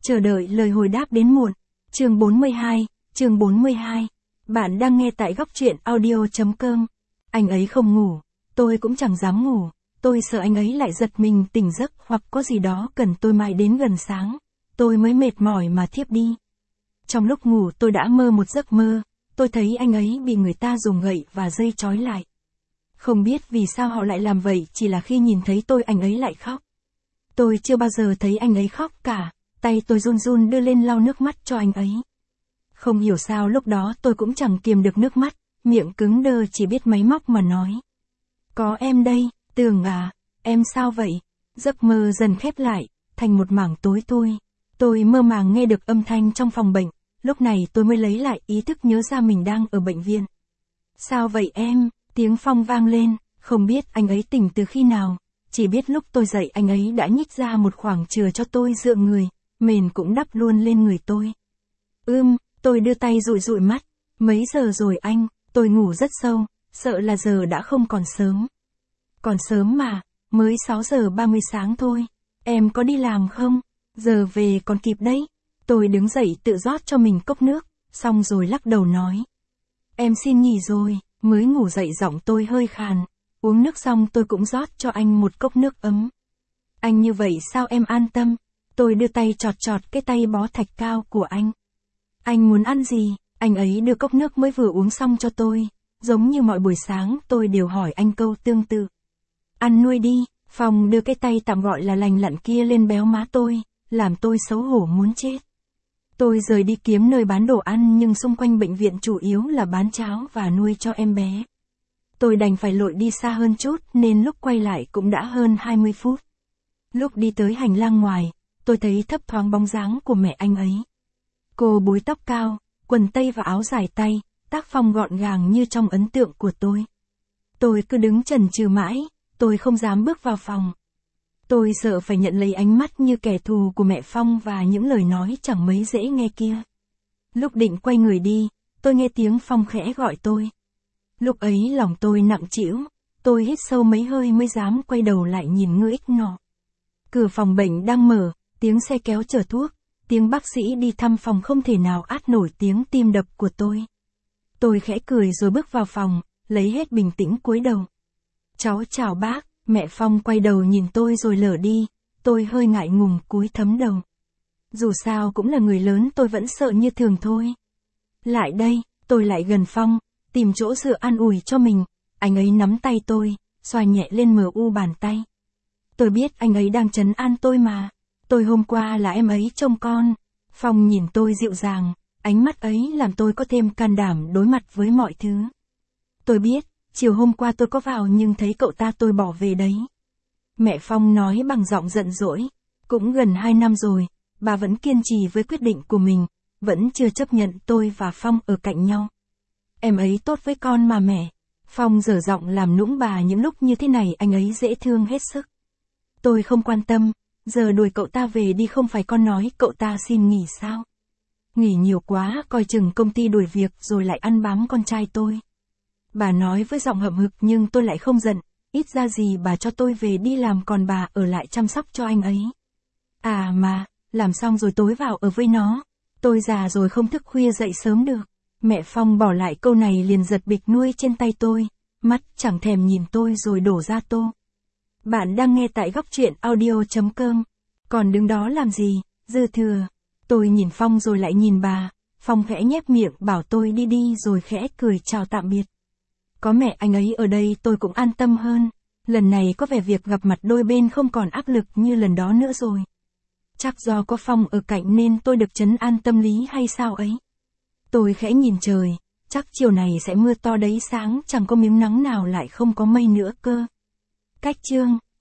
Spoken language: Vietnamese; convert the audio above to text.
Chờ đợi lời hồi đáp đến muộn. Chương 42. Bạn đang nghe tại góc truyện audio.com. Anh ấy không ngủ, tôi cũng chẳng dám ngủ, tôi sợ anh ấy lại giật mình tỉnh giấc hoặc có gì đó cần tôi mãi đến gần sáng. Tôi mới mệt mỏi mà thiếp đi. Trong lúc ngủ tôi đã mơ một giấc mơ, tôi thấy anh ấy bị người ta dùng gậy và dây trói lại. Không biết vì sao họ lại làm vậy, chỉ là khi nhìn thấy tôi anh ấy lại khóc. Tôi chưa bao giờ thấy anh ấy khóc cả, tay tôi run run đưa lên lau nước mắt cho anh ấy. Không hiểu sao lúc đó tôi cũng chẳng kiềm được nước mắt, miệng cứng đơ chỉ biết máy móc mà nói. Có em đây, Tường à, em sao vậy? Giấc mơ dần khép lại, thành một mảng tối thui. Tôi mơ màng nghe được âm thanh trong phòng bệnh, lúc này tôi mới lấy lại ý thức nhớ ra mình đang ở bệnh viện. Sao vậy em? Tiếng Phong vang lên, không biết anh ấy tỉnh từ khi nào, chỉ biết lúc tôi dậy anh ấy đã nhích ra một khoảng chừa cho tôi dựa người, mền cũng đắp luôn lên người tôi. Tôi đưa tay dụi dụi mắt. Mấy giờ rồi anh? Tôi ngủ rất sâu, sợ là giờ đã không còn sớm. Còn sớm mà, mới 6 giờ 30 sáng thôi. Em có đi làm không? Giờ về còn kịp đấy. Tôi đứng dậy tự rót cho mình cốc nước, xong rồi lắc đầu nói. Em xin nghỉ rồi, mới ngủ dậy giọng tôi hơi khàn. Uống nước xong tôi cũng rót cho anh một cốc nước ấm. Anh như vậy sao em an tâm? Tôi đưa tay chọt chọt cái tay bó thạch cao của anh. Anh muốn ăn gì? Anh ấy đưa cốc nước mới vừa uống xong cho tôi. Giống như mọi buổi sáng tôi đều hỏi anh câu tương tự. Ăn nuôi đi. Phong đưa cái tay tạm gọi là lành lặn kia lên béo má tôi, làm tôi xấu hổ muốn chết. Tôi rời đi kiếm nơi bán đồ ăn nhưng xung quanh bệnh viện chủ yếu là bán cháo và nuôi cho em bé. Tôi đành phải lội đi xa hơn chút nên lúc quay lại cũng đã hơn 20 phút. Lúc đi tới hành lang ngoài, tôi thấy thấp thoáng bóng dáng của mẹ anh ấy. Cô búi tóc cao, quần tây và áo dài tay, tác phong gọn gàng như trong ấn tượng của tôi. Tôi cứ đứng chần chừ mãi, tôi không dám bước vào phòng. Tôi sợ phải nhận lấy ánh mắt như kẻ thù của mẹ Phong và những lời nói chẳng mấy dễ nghe kia. Lúc định quay người đi, tôi nghe tiếng Phong khẽ gọi tôi. Lúc ấy lòng tôi nặng trĩu, tôi hít sâu mấy hơi mới dám quay đầu lại nhìn ngư ích nọ. Cửa phòng bệnh đang mở, tiếng xe kéo chở thuốc, tiếng bác sĩ đi thăm phòng không thể nào át nổi tiếng tim đập của tôi. Tôi khẽ cười rồi bước vào phòng, lấy hết bình tĩnh cúi đầu. Cháu chào bác, mẹ Phong quay đầu nhìn tôi rồi lờ đi, tôi hơi ngại ngùng cúi thấm đầu. Dù sao cũng là người lớn tôi vẫn sợ như thường thôi. Lại đây, tôi lại gần Phong, tìm chỗ dựa an ủi cho mình, anh ấy nắm tay tôi, xoa nhẹ lên mờ u bàn tay. Tôi biết anh ấy đang trấn an tôi mà. Tôi hôm qua là em ấy trông con. Phong nhìn tôi dịu dàng, ánh mắt ấy làm tôi có thêm can đảm đối mặt với mọi thứ. Tôi biết, chiều hôm qua tôi có vào nhưng thấy cậu ta tôi bỏ về đấy. Mẹ Phong nói bằng giọng giận dỗi. Cũng gần 2 năm rồi, bà vẫn kiên trì với quyết định của mình, vẫn chưa chấp nhận tôi và Phong ở cạnh nhau. Em ấy tốt với con mà mẹ. Phong dở giọng làm nũng bà những lúc như thế này anh ấy dễ thương hết sức. Tôi không quan tâm, giờ đuổi cậu ta về đi không phải con nói cậu ta xin nghỉ sao? Nghỉ nhiều quá coi chừng công ty đuổi việc rồi lại ăn bám con trai tôi. Bà nói với giọng hậm hực nhưng tôi lại không giận, ít ra gì bà cho tôi về đi làm còn bà ở lại chăm sóc cho anh ấy. À mà, làm xong rồi tối vào ở với nó, tôi già rồi không thức khuya dậy sớm được. Mẹ Phong bỏ lại câu này liền giật bịch nuôi trên tay tôi, mắt chẳng thèm nhìn tôi rồi đổ ra tô. Bạn đang nghe tại góc truyện audio.com. Còn đứng đó làm gì, dư thừa. Tôi nhìn Phong rồi lại nhìn bà. Phong khẽ nhếch miệng bảo tôi đi đi rồi khẽ cười chào tạm biệt. Có mẹ anh ấy ở đây tôi cũng an tâm hơn. Lần này có vẻ việc gặp mặt đôi bên không còn áp lực như lần đó nữa rồi. Chắc do có Phong ở cạnh nên tôi được trấn an tâm lý hay sao ấy. Tôi khẽ nhìn trời, chắc chiều này sẽ mưa to đấy, sáng chẳng có miếng nắng nào lại không có mây nữa cơ. Cách chương